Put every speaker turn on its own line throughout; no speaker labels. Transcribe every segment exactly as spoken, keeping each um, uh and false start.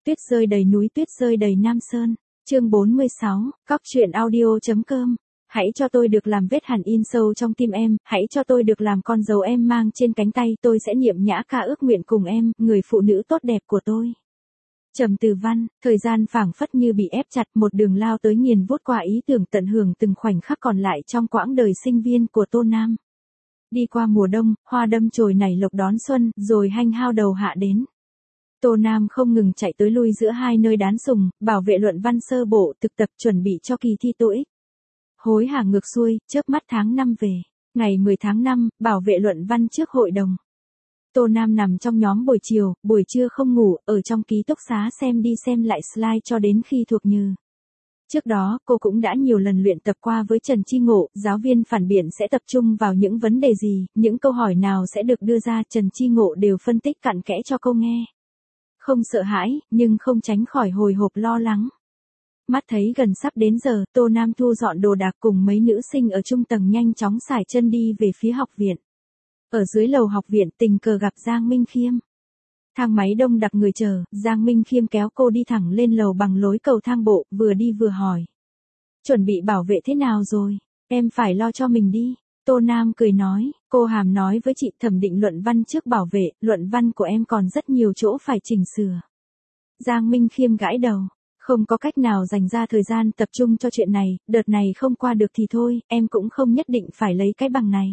Tuyết rơi đầy núi, tuyết rơi đầy Nam Sơn. Chương bốn mươi sáu, Cóc truyện audio.com. Hãy cho tôi được làm vết hằn in sâu trong tim em, hãy cho tôi được làm con dấu em mang trên cánh tay, tôi sẽ niệm nhã ca ước nguyện cùng em, người phụ nữ tốt đẹp của tôi. Trầm Từ Văn, thời gian phảng phất như bị ép chặt, một đường lao tới nghiền vút qua ý tưởng tận hưởng từng khoảnh khắc còn lại trong quãng đời sinh viên của Tô Nam. Đi qua mùa đông, hoa đâm chồi nảy lộc đón xuân, rồi hanh hao đầu hạ đến. Tô Nam không ngừng chạy tới lui giữa hai nơi đán sùng, bảo vệ luận văn sơ bộ, thực tập chuẩn bị cho kỳ thi tô ích. Hối hả ngược xuôi, chớp mắt tháng năm về. Ngày mười tháng năm, bảo vệ luận văn trước hội đồng. Tô Nam nằm trong nhóm buổi chiều, buổi trưa không ngủ, ở trong ký túc xá xem đi xem lại slide cho đến khi thuộc nhừ. Trước đó, cô cũng đã nhiều lần luyện tập qua với Trần Chi Ngộ, giáo viên phản biện sẽ tập trung vào những vấn đề gì, những câu hỏi nào sẽ được đưa ra, Trần Chi Ngộ đều phân tích cặn kẽ cho cô nghe. Không sợ hãi, nhưng không tránh khỏi hồi hộp lo lắng. Mắt thấy gần sắp đến giờ, Tô Nam thu dọn đồ đạc cùng mấy nữ sinh ở trung tầng nhanh chóng xải chân đi về phía học viện. Ở dưới lầu học viện tình cờ gặp Giang Minh Khiêm. Thang máy đông đặc người chờ, Giang Minh Khiêm kéo cô đi thẳng lên lầu bằng lối cầu thang bộ, vừa đi vừa hỏi. Chuẩn bị bảo vệ thế nào rồi? Em phải lo cho mình đi. Tô Nam cười nói, cô Hàm nói với chị thẩm định luận văn trước bảo vệ, luận văn của em còn rất nhiều chỗ phải chỉnh sửa. Giang Minh Khiêm gãi đầu, không có cách nào dành ra thời gian tập trung cho chuyện này, đợt này không qua được thì thôi, em cũng không nhất định phải lấy cái bằng này.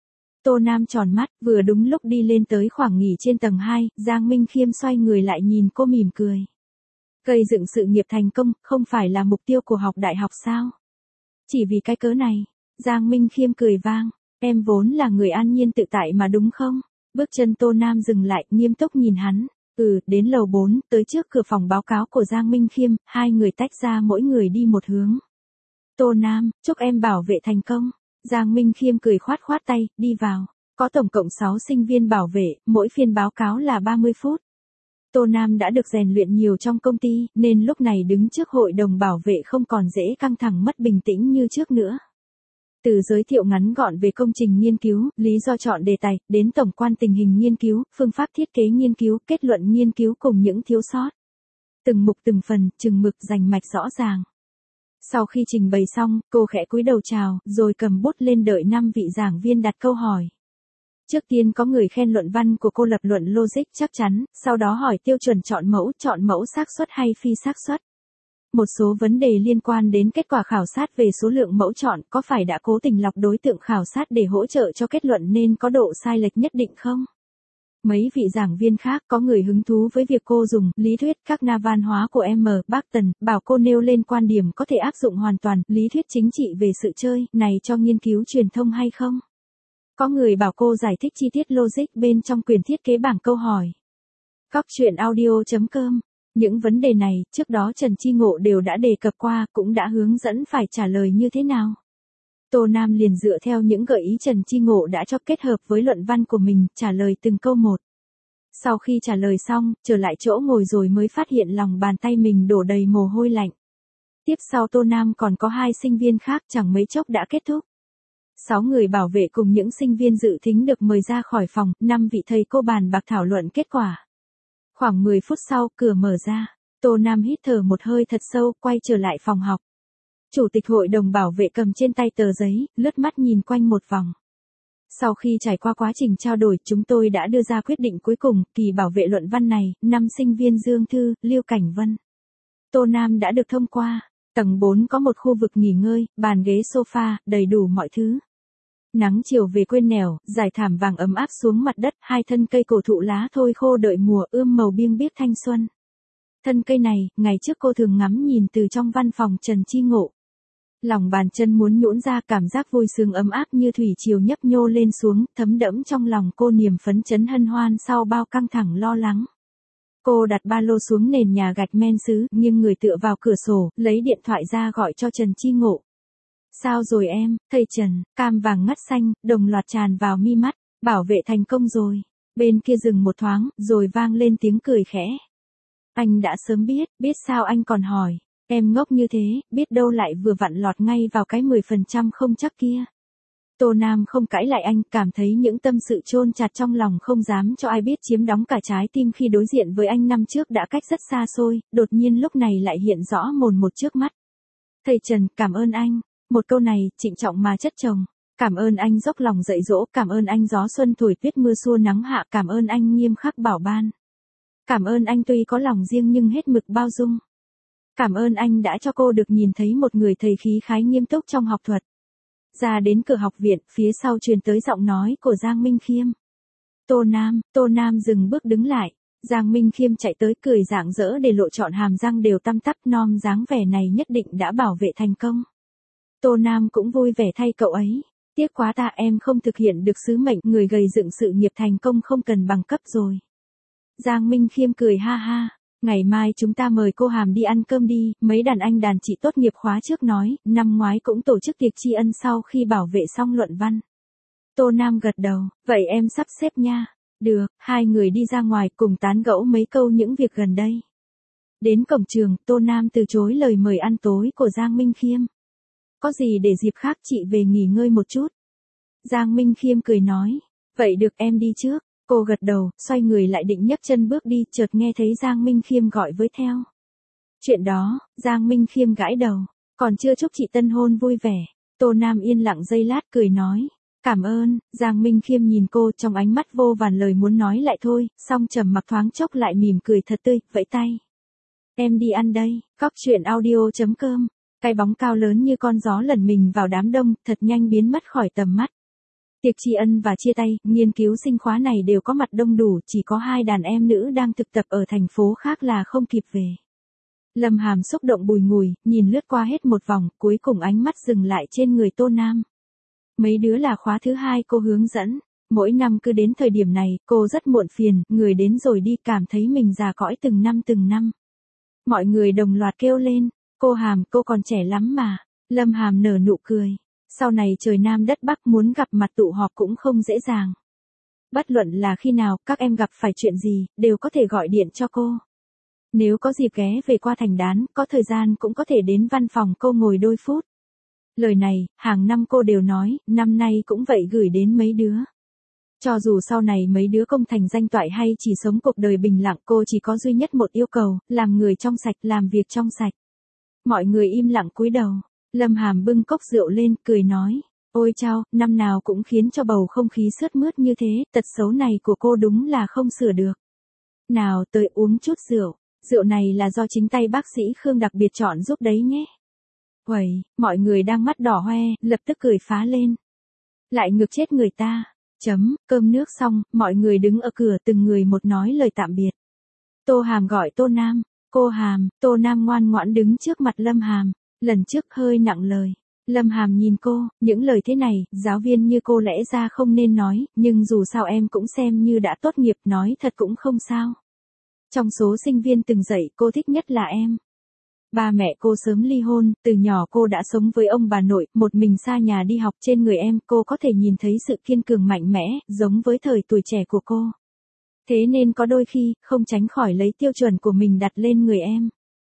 Tô Nam tròn mắt, vừa đúng lúc đi lên tới khoảng nghỉ trên tầng hai, Giang Minh Khiêm xoay người lại nhìn cô mỉm cười. Gây dựng sự nghiệp thành công, không phải là mục tiêu của học đại học sao? Chỉ vì cái cớ này, Giang Minh Khiêm cười vang, em vốn là người an nhiên tự tại mà đúng không? Bước chân Tô Nam dừng lại, nghiêm túc nhìn hắn. Ừ, đến lầu bốn, tới trước cửa phòng báo cáo của Giang Minh Khiêm, hai người tách ra mỗi người đi một hướng. Tô Nam, chúc em bảo vệ thành công. Giang Minh Khiêm cười khoát khoát tay, đi vào. Có tổng cộng sáu sinh viên bảo vệ, mỗi phiên báo cáo là ba mươi phút. Tô Nam đã được rèn luyện nhiều trong công ty, nên lúc này đứng trước hội đồng bảo vệ không còn dễ căng thẳng mất bình tĩnh như trước nữa. Từ giới thiệu ngắn gọn về công trình nghiên cứu, lý do chọn đề tài, đến tổng quan tình hình nghiên cứu, phương pháp thiết kế nghiên cứu, kết luận nghiên cứu cùng những thiếu sót. Từng mục từng phần, chừng mực rành mạch rõ ràng. Sau khi trình bày xong, cô khẽ cúi đầu chào, rồi cầm bút lên đợi năm vị giảng viên đặt câu hỏi. Trước tiên có người khen luận văn của cô lập luận logic chắc chắn, sau đó hỏi tiêu chuẩn chọn mẫu, chọn mẫu xác suất hay phi xác suất. Một số vấn đề liên quan đến kết quả khảo sát về số lượng mẫu chọn, có phải đã cố tình lọc đối tượng khảo sát để hỗ trợ cho kết luận nên có độ sai lệch nhất định không? Mấy vị giảng viên khác có người hứng thú với việc cô dùng lý thuyết các na văn hóa của M. Barton, bảo cô nêu lên quan điểm có thể áp dụng hoàn toàn lý thuyết chính trị về sự chơi này cho nghiên cứu truyền thông hay không? Có người bảo cô giải thích chi tiết logic bên trong quyền thiết kế bảng câu hỏi. Cóc truyện audio.com. Những vấn đề này, trước đó Trần Chi Ngộ đều đã đề cập qua, cũng đã hướng dẫn phải trả lời như thế nào. Tô Nam liền dựa theo những gợi ý Trần Chi Ngộ đã cho kết hợp với luận văn của mình, trả lời từng câu một. Sau khi trả lời xong, trở lại chỗ ngồi rồi mới phát hiện lòng bàn tay mình đổ đầy mồ hôi lạnh. Tiếp sau Tô Nam còn có hai sinh viên khác chẳng mấy chốc đã kết thúc. Sáu người bảo vệ cùng những sinh viên dự thính được mời ra khỏi phòng, năm vị thầy cô bàn bạc thảo luận kết quả. Khoảng mười phút sau, cửa mở ra. Tô Nam hít thở một hơi thật sâu, quay trở lại phòng học. Chủ tịch hội đồng bảo vệ cầm trên tay tờ giấy, lướt mắt nhìn quanh một vòng. Sau khi trải qua quá trình trao đổi, chúng tôi đã đưa ra quyết định cuối cùng, kỳ bảo vệ luận văn này, năm sinh viên Dương Thư, Lưu Cảnh Vân, Tô Nam đã được thông qua. Tầng bốn có một khu vực nghỉ ngơi, bàn ghế sofa, đầy đủ mọi thứ. Nắng chiều về quên nẻo, dải thảm vàng ấm áp xuống mặt đất, hai thân cây cổ thụ lá thôi khô đợi mùa ươm màu biêng biếc thanh xuân. Thân cây này, ngày trước cô thường ngắm nhìn từ trong văn phòng Trần Chi Ngộ. Lòng bàn chân muốn nhũn ra, cảm giác vui sướng ấm áp như thủy triều nhấp nhô lên xuống, thấm đẫm trong lòng cô niềm phấn chấn hân hoan sau bao căng thẳng lo lắng. Cô đặt ba lô xuống nền nhà gạch men sứ, nghiêng người tựa vào cửa sổ, lấy điện thoại ra gọi cho Trần Chi Ngộ. Sao rồi em, thầy Trần, cam vàng ngắt xanh, đồng loạt tràn vào mi mắt, bảo vệ thành công rồi. Bên kia dừng một thoáng, rồi vang lên tiếng cười khẽ. Anh đã sớm biết, biết sao anh còn hỏi. Em ngốc như thế, biết đâu lại vừa vặn lọt ngay vào cái mười phần trăm không chắc kia. Tô Nam không cãi lại anh, cảm thấy những tâm sự chôn chặt trong lòng không dám cho ai biết chiếm đóng cả trái tim khi đối diện với anh năm trước đã cách rất xa xôi, đột nhiên lúc này lại hiện rõ mồn một trước mắt. Thầy Trần, cảm ơn anh. Một câu này, trịnh trọng mà chất chồng. Cảm ơn anh dốc lòng dạy dỗ, cảm ơn anh gió xuân thổi tuyết mưa xua nắng hạ, cảm ơn anh nghiêm khắc bảo ban. Cảm ơn anh tuy có lòng riêng nhưng hết mực bao dung. Cảm ơn anh đã cho cô được nhìn thấy một người thầy khí khái nghiêm túc trong học thuật. Ra đến cửa học viện, phía sau truyền tới giọng nói của Giang Minh Khiêm. Tô Nam, Tô Nam dừng bước đứng lại. Giang Minh Khiêm chạy tới cười rạng rỡ để lộ trọn hàm răng đều tăm tắp, nom dáng vẻ này nhất định đã bảo vệ thành công. Tô Nam cũng vui vẻ thay cậu ấy. Tiếc quá ta, em không thực hiện được sứ mệnh, người gầy dựng sự nghiệp thành công không cần bằng cấp rồi. Giang Minh Khiêm cười ha ha. Ngày mai chúng ta mời cô Hàm đi ăn cơm đi, mấy đàn anh đàn chị tốt nghiệp khóa trước nói, năm ngoái cũng tổ chức tiệc tri ân sau khi bảo vệ xong luận văn. Tô Nam gật đầu, vậy em sắp xếp nha. Được, hai người đi ra ngoài cùng tán gẫu mấy câu những việc gần đây. Đến cổng trường, Tô Nam từ chối lời mời ăn tối của Giang Minh Khiêm. Có gì để dịp khác chị về nghỉ ngơi một chút. Giang Minh Khiêm cười nói, vậy được em đi trước. Cô gật đầu, xoay người lại định nhấc chân bước đi, chợt nghe thấy Giang Minh Khiêm gọi với theo. Chuyện đó, Giang Minh Khiêm gãi đầu, còn chưa chúc chị tân hôn vui vẻ. Tô Nam yên lặng giây lát cười nói, cảm ơn. Giang Minh Khiêm nhìn cô trong ánh mắt vô vàn lời muốn nói lại thôi, song trầm mặc thoáng chốc lại mỉm cười thật tươi, vẫy tay. Em đi ăn đây. Cóc truyện audio chấm com. Cái bóng cao lớn như con gió lẩn mình vào đám đông, thật nhanh biến mất khỏi tầm mắt. Tiệc tri ân và chia tay, nghiên cứu sinh khóa này đều có mặt đông đủ, chỉ có hai đàn em nữ đang thực tập ở thành phố khác là không kịp về. Lâm Hàm xúc động bùi ngùi, nhìn lướt qua hết một vòng, cuối cùng ánh mắt dừng lại trên người Tô Nam. Mấy đứa là khóa thứ hai cô hướng dẫn, mỗi năm cứ đến thời điểm này, cô rất muộn phiền, người đến rồi đi cảm thấy mình già cõi từng năm từng năm. Mọi người đồng loạt kêu lên, cô Hàm, cô còn trẻ lắm mà. Lâm Hàm nở nụ cười. Sau này trời Nam đất Bắc muốn gặp mặt tụ họp cũng không dễ dàng. Bất luận là khi nào các em gặp phải chuyện gì, đều có thể gọi điện cho cô. Nếu có dịp ghé về qua thành Đán, có thời gian cũng có thể đến văn phòng cô ngồi đôi phút. Lời này, hàng năm cô đều nói, năm nay cũng vậy gửi đến mấy đứa. Cho dù sau này mấy đứa công thành danh toại hay chỉ sống cuộc đời bình lặng, cô chỉ có duy nhất một yêu cầu, làm người trong sạch, làm việc trong sạch. Mọi người im lặng cúi đầu. Lâm Hàm bưng cốc rượu lên, cười nói, ôi chao, năm nào cũng khiến cho bầu không khí sướt mướt như thế, tật xấu này của cô đúng là không sửa được. Nào tới uống chút rượu, rượu này là do chính tay bác sĩ Khương đặc biệt chọn giúp đấy nhé. Uầy, mọi người đang mắt đỏ hoe, lập tức cười phá lên. Lại ngược chết người ta. Chấm, cơm nước xong, mọi người đứng ở cửa từng người một nói lời tạm biệt. Tô Hàm gọi Tô Nam, cô Hàm, Tô Nam ngoan ngoãn đứng trước mặt Lâm Hàm. Lần trước hơi nặng lời. Lâm Hàm nhìn cô, những lời thế này, giáo viên như cô lẽ ra không nên nói, nhưng dù sao em cũng xem như đã tốt nghiệp, nói thật cũng không sao. Trong số sinh viên từng dạy, cô thích nhất là em. Ba mẹ cô sớm ly hôn, từ nhỏ cô đã sống với ông bà nội, một mình xa nhà đi học, trên người em, cô có thể nhìn thấy sự kiên cường mạnh mẽ, giống với thời tuổi trẻ của cô. Thế nên có đôi khi, không tránh khỏi lấy tiêu chuẩn của mình đặt lên người em.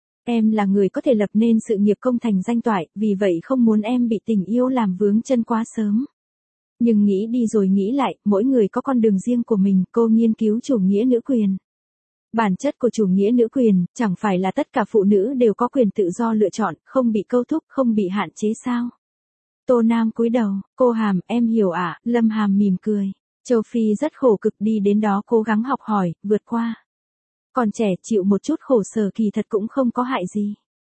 Em là người có thể lập nên sự nghiệp công thành danh toại, vì vậy không muốn em bị tình yêu làm vướng chân quá sớm. Nhưng nghĩ đi rồi nghĩ lại, mỗi người có con đường riêng của mình, cô nghiên cứu chủ nghĩa nữ quyền. Bản chất của chủ nghĩa nữ quyền, chẳng phải là tất cả phụ nữ đều có quyền tự do lựa chọn, không bị câu thúc, không bị hạn chế sao? Tô Nam cúi đầu, cô Hàm, em hiểu ạ, à? Lâm Hàm mỉm cười. Châu Phi rất khổ cực đi đến đó cố gắng học hỏi, vượt qua. Còn trẻ chịu một chút khổ sở kỳ thật cũng không có hại gì.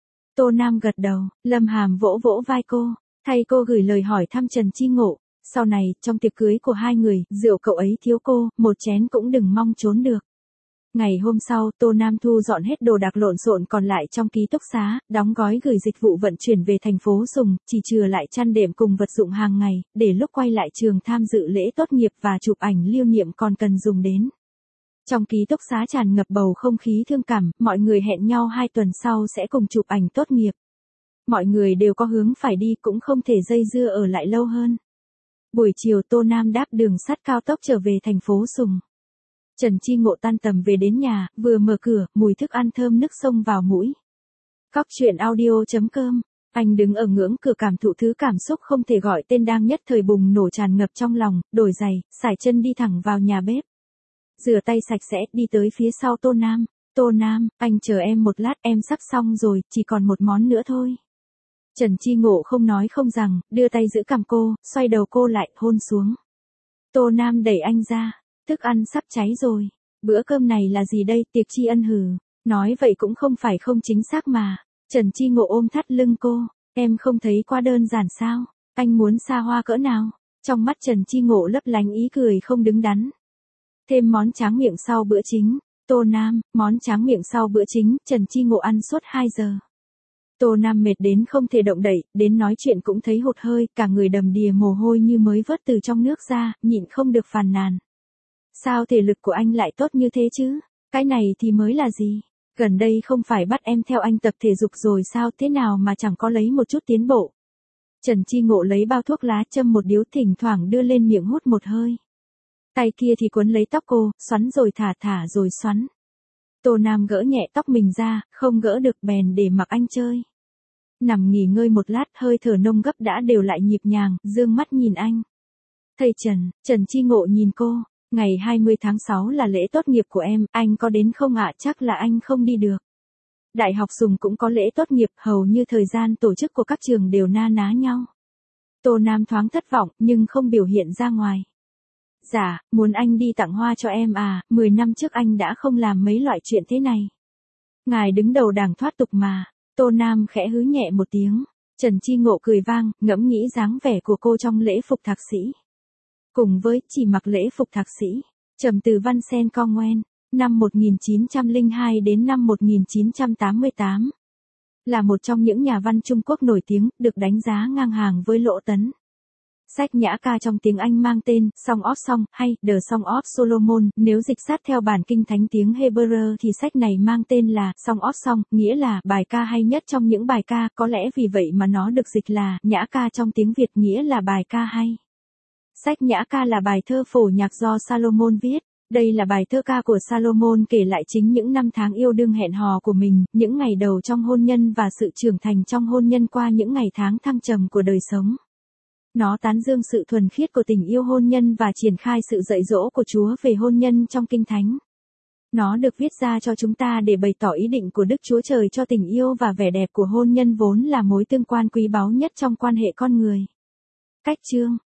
Tô Nam gật đầu, Lâm Hàm vỗ vỗ vai cô, thay cô gửi lời hỏi thăm Trần Chi Ngộ. Sau này, trong tiệc cưới của hai người, rượu cậu ấy thiếu cô, một chén cũng đừng mong trốn được. Ngày hôm sau, Tô Nam thu dọn hết đồ đạc lộn xộn còn lại trong ký túc xá, đóng gói gửi dịch vụ vận chuyển về thành phố dùng, chỉ chừa lại chăn đệm cùng vật dụng hàng ngày, để lúc quay lại trường tham dự lễ tốt nghiệp và chụp ảnh lưu niệm còn cần dùng đến. Trong ký túc xá tràn ngập bầu không khí thương cảm, mọi người hẹn nhau hai tuần sau sẽ cùng chụp ảnh tốt nghiệp. Mọi người đều có hướng phải đi, cũng không thể dây dưa ở lại lâu hơn. Buổi chiều Tô Nam đáp đường sắt cao tốc trở về thành phố Sùng. Trần Chi Ngộ tan tầm về đến nhà, vừa mở cửa, mùi thức ăn thơm nức xông vào mũi. Cóc truyện audio chấm com Anh đứng ở ngưỡng cửa cảm thụ thứ cảm xúc không thể gọi tên đang nhất thời bùng nổ tràn ngập trong lòng, đổi giày, sải chân đi thẳng vào nhà bếp. Rửa tay sạch sẽ, đi tới phía sau Tô Nam. Tô Nam, anh chờ em một lát, em sắp xong rồi, chỉ còn một món nữa thôi. Trần Chi Ngộ không nói không rằng, đưa tay giữ cằm cô, xoay đầu cô lại, hôn xuống. Tô Nam đẩy anh ra, thức ăn sắp cháy rồi. Bữa cơm này là gì đây, tiệc tri ân hử? Nói vậy cũng không phải không chính xác mà. Trần Chi Ngộ ôm thắt lưng cô, em không thấy quá đơn giản sao? Anh muốn xa hoa cỡ nào? Trong mắt Trần Chi Ngộ lấp lánh ý cười không đứng đắn. Thêm món tráng miệng sau bữa chính. Tô Nam, món tráng miệng sau bữa chính, Trần Chi Ngộ ăn suốt hai giờ. Tô Nam mệt đến không thể động đậy, đến nói chuyện cũng thấy hụt hơi, cả người đầm đìa mồ hôi như mới vớt từ trong nước ra, nhịn không được phàn nàn. Sao thể lực của anh lại tốt như thế chứ? Cái này thì mới là gì? Gần đây không phải bắt em theo anh tập thể dục rồi sao, thế nào mà chẳng có lấy một chút tiến bộ. Trần Chi Ngộ lấy bao thuốc lá châm một điếu, thỉnh thoảng đưa lên miệng hút một hơi. Tay kia thì quấn lấy tóc cô, xoắn rồi thả thả rồi xoắn. Tô Nam gỡ nhẹ tóc mình ra, không gỡ được bèn để mặc anh chơi. Nằm nghỉ ngơi một lát, hơi thở nông gấp đã đều lại nhịp nhàng, dương mắt nhìn anh. Thầy Trần, Trần Chi Ngộ nhìn cô, ngày hai mươi tháng sáu là lễ tốt nghiệp của em, anh có đến không ạ? Chắc là anh không đi được. Đại học Sùng cũng có lễ tốt nghiệp, hầu như thời gian tổ chức của các trường đều na ná nhau. Tô Nam thoáng thất vọng, nhưng không biểu hiện ra ngoài. Dạ, muốn anh đi tặng hoa cho em à, mười năm trước anh đã không làm mấy loại chuyện thế này. Ngài đứng đầu đảng thoát tục mà. Tô Nam khẽ hứ nhẹ một tiếng. Trần Chi Ngộ cười vang, ngẫm nghĩ dáng vẻ của cô trong lễ phục thạc sĩ. Cùng với chỉ mặc lễ phục thạc sĩ, trầm từ Văn Sen Con Ngoen, năm một nghìn chín trăm lẻ hai đến năm một nghìn chín trăm tám mươi tám. Là một trong những nhà văn Trung Quốc nổi tiếng, được đánh giá ngang hàng với Lỗ Tấn. Sách nhã ca trong tiếng Anh mang tên Song of Song hay The Song of Solomon, nếu dịch sát theo bản kinh thánh tiếng Hebrew thì sách này mang tên là Song of Song, nghĩa là bài ca hay nhất trong những bài ca, có lẽ vì vậy mà nó được dịch là nhã ca trong tiếng Việt, nghĩa là bài ca hay. Sách nhã ca là bài thơ phổ nhạc do Salomon viết. Đây là bài thơ ca của Salomon kể lại chính những năm tháng yêu đương hẹn hò của mình, những ngày đầu trong hôn nhân và sự trưởng thành trong hôn nhân qua những ngày tháng thăng trầm của đời sống. Nó tán dương sự thuần khiết của tình yêu hôn nhân và triển khai sự dạy dỗ của Chúa về hôn nhân trong Kinh Thánh. Nó được viết ra cho chúng ta để bày tỏ ý định của Đức Chúa Trời cho tình yêu và vẻ đẹp của hôn nhân vốn là mối tương quan quý báu nhất trong quan hệ con người. Cách chương